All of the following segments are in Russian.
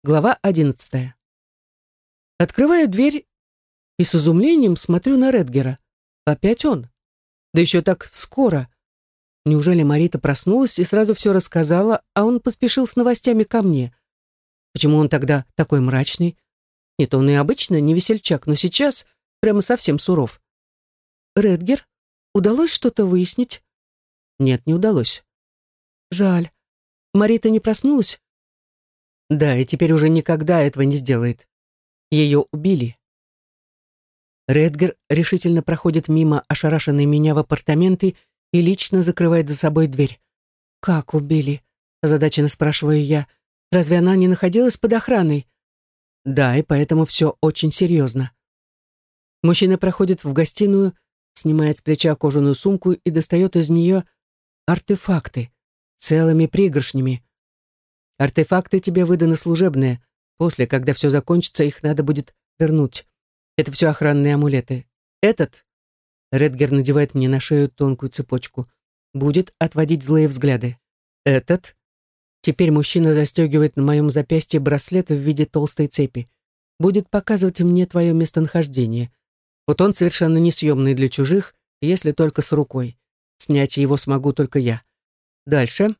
Глава 11. Открываю дверь и с изумлением смотрю на Редгера. Опять он. Да еще так скоро. Неужели Марита проснулась и сразу все рассказала, а он поспешил с новостями ко мне? Почему он тогда такой мрачный? Нет, он и обычно не весельчак, но сейчас прямо совсем суров. Редгер, удалось что-то выяснить? Нет, не удалось. Жаль. Марита не проснулась? Да, и теперь уже никогда этого не сделает. Ее убили. Редгер решительно проходит мимо ошарашенной меня в апартаменты и лично закрывает за собой дверь. «Как убили?» – озадаченно спрашиваю я. «Разве она не находилась под охраной?» «Да, и поэтому все очень серьезно». Мужчина проходит в гостиную, снимает с плеча кожаную сумку и достает из нее артефакты, целыми пригоршнями. Артефакты тебе выданы служебные. После, когда все закончится, их надо будет вернуть. Это все охранные амулеты. Этот, Редгер надевает мне на шею тонкую цепочку, будет отводить злые взгляды. Этот, теперь мужчина застегивает на моем запястье браслет в виде толстой цепи, будет показывать мне твое местонахождение. Вот он совершенно несъемный для чужих, если только с рукой. Снять его смогу только я. Дальше.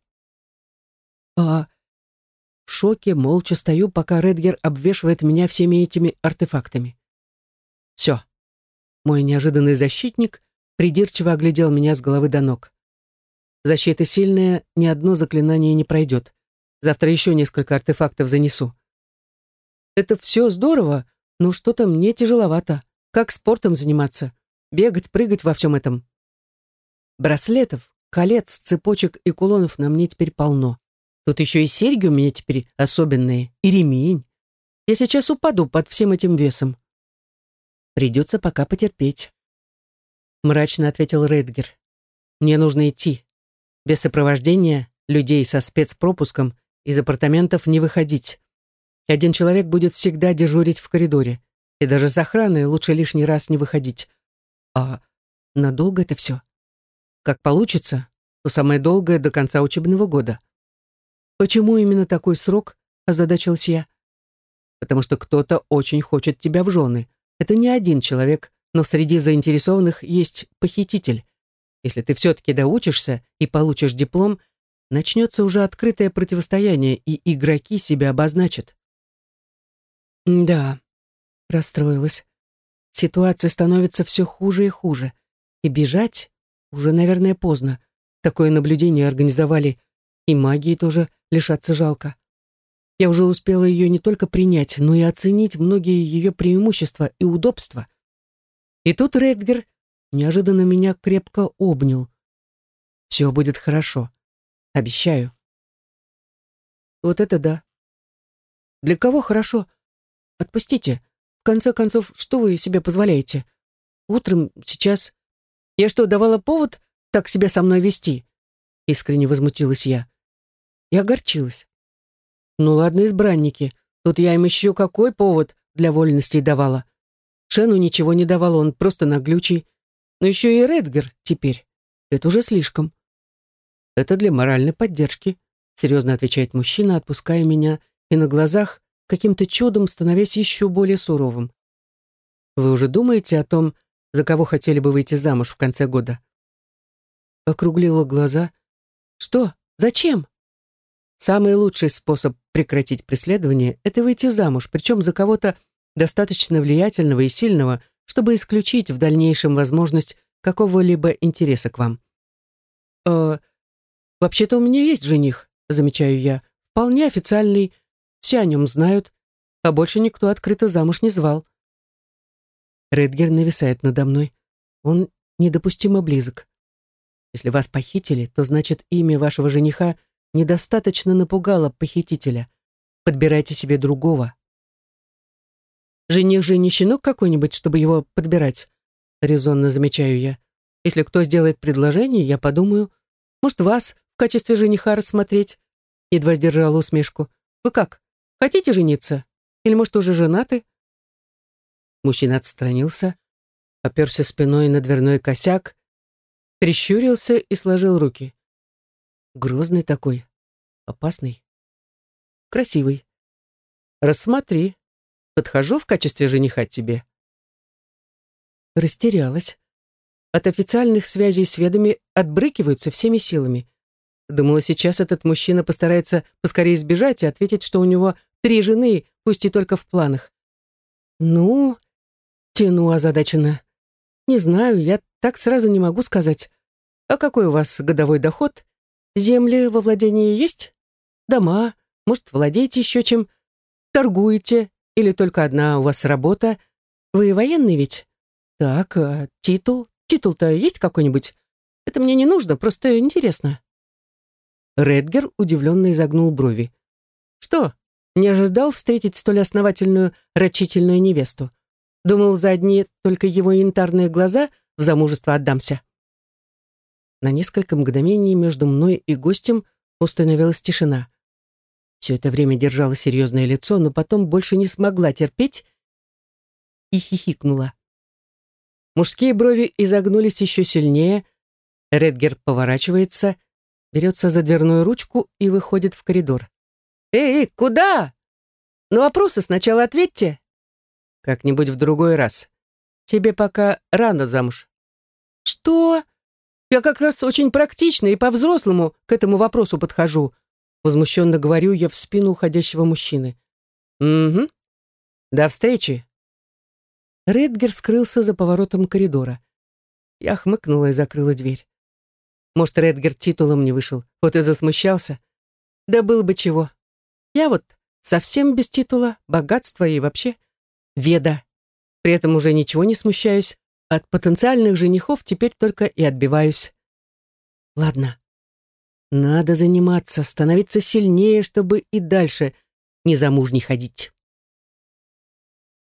В шоке молча стою, пока Редгер обвешивает меня всеми этими артефактами. Все. Мой неожиданный защитник придирчиво оглядел меня с головы до ног. Защита сильная, ни одно заклинание не пройдет. Завтра еще несколько артефактов занесу. Это все здорово, но что-то мне тяжеловато. Как спортом заниматься? Бегать, прыгать во всем этом. Браслетов, колец, цепочек и кулонов на мне теперь полно. Тут еще и серьги у меня теперь особенные, и ремень. Я сейчас упаду под всем этим весом. Придется пока потерпеть. Мрачно ответил Редгер. Мне нужно идти. Без сопровождения, людей со спецпропуском, из апартаментов не выходить. Один человек будет всегда дежурить в коридоре. И даже с охраной лучше лишний раз не выходить. А надолго это все? Как получится, то самое долгое до конца учебного года. «Почему именно такой срок?» – озадачилась я. «Потому что кто-то очень хочет тебя в жены. Это не один человек, но среди заинтересованных есть похититель. Если ты все-таки доучишься и получишь диплом, начнется уже открытое противостояние, и игроки себя обозначат». Да, расстроилась. Ситуация становится все хуже и хуже. И бежать уже, наверное, поздно. Такое наблюдение организовали, и магии тоже лишаться жалко. Я уже успела ее не только принять, но и оценить многие ее преимущества и удобства. И тут Редгер неожиданно меня крепко обнял. «Все будет хорошо. Обещаю». Вот это да. Для кого хорошо? Отпустите. В конце концов, что вы себе позволяете? Утром, сейчас. Я что, давала повод так себя со мной вести? Искренне возмутилась я. И огорчилась. Ну ладно, избранники. Тут я им еще какой повод для вольностей давала. Шену ничего не давала, он просто наглючий. Но еще и Редгер теперь. Это уже слишком. Это для моральной поддержки, серьезно отвечает мужчина, отпуская меня, и на глазах каким-то чудом становясь еще более суровым. Вы уже думаете о том, за кого хотели бы выйти замуж в конце года? Округлила глаза. Что? Зачем? Самый лучший способ прекратить преследование – это выйти замуж, причем за кого-то достаточно влиятельного и сильного, чтобы исключить в дальнейшем возможность какого-либо интереса к вам. Вообще-то у меня есть жених, замечаю я, вполне официальный, все о нем знают, а больше никто открыто замуж не звал. Редгер нависает надо мной. Он недопустимо близок. Если вас похитили, то значит имя вашего жениха недостаточно напугало похитителя. Подбирайте себе другого. Жених же не щенок какой-нибудь, чтобы его подбирать, резонно замечаю я. Если кто сделает предложение, я подумаю, может, вас в качестве жениха рассмотреть. Едва сдержала усмешку. Вы как, хотите жениться? Или, может, уже женаты? Мужчина отстранился, оперся спиной на дверной косяк, прищурился и сложил руки. Грозный такой, опасный, красивый. Рассмотри. Подхожу в качестве жениха тебе. Растерялась. От официальных связей с ведами отбрыкиваются всеми силами. Думала, сейчас этот мужчина постарается поскорее сбежать и ответить, что у него 3 жены, пусть и только в планах. Ну, тяну озадаченно. Не знаю, я так сразу не могу сказать. А какой у вас годовой доход? Земли во владении есть? Дома? Может, владеете еще чем? Торгуете? Или только одна у вас работа? Вы военный ведь? Так, а титул? Титул-то есть какой-нибудь? Это мне не нужно, просто интересно. Редгер удивленно изогнул брови. Что, не ожидал встретить столь основательную, рачительную невесту? Думал, за одни только его янтарные глаза в замужество отдамся. На несколько мгновений между мной и гостем установилась тишина. Все это время держала серьезное лицо, но потом больше не смогла терпеть и хихикнула. Мужские брови изогнулись еще сильнее. Редгер поворачивается, берется за дверную ручку и выходит в коридор. «Эй, куда? На вопросы сначала ответьте». «Как-нибудь в другой раз. Тебе пока рано замуж». «Что? Я как раз очень практично и по-взрослому к этому вопросу подхожу», возмущенно говорю я в спину уходящего мужчины. «Угу. До встречи». Редгер скрылся за поворотом коридора. Я хмыкнула и закрыла дверь. Может, Редгер титулом не вышел, вот и засмущался. Да было бы чего. Я вот совсем без титула, богатства и вообще веда. При этом уже ничего не смущаюсь. От потенциальных женихов теперь только и отбиваюсь. Ладно. Надо заниматься, становиться сильнее, чтобы и дальше незамужней ходить.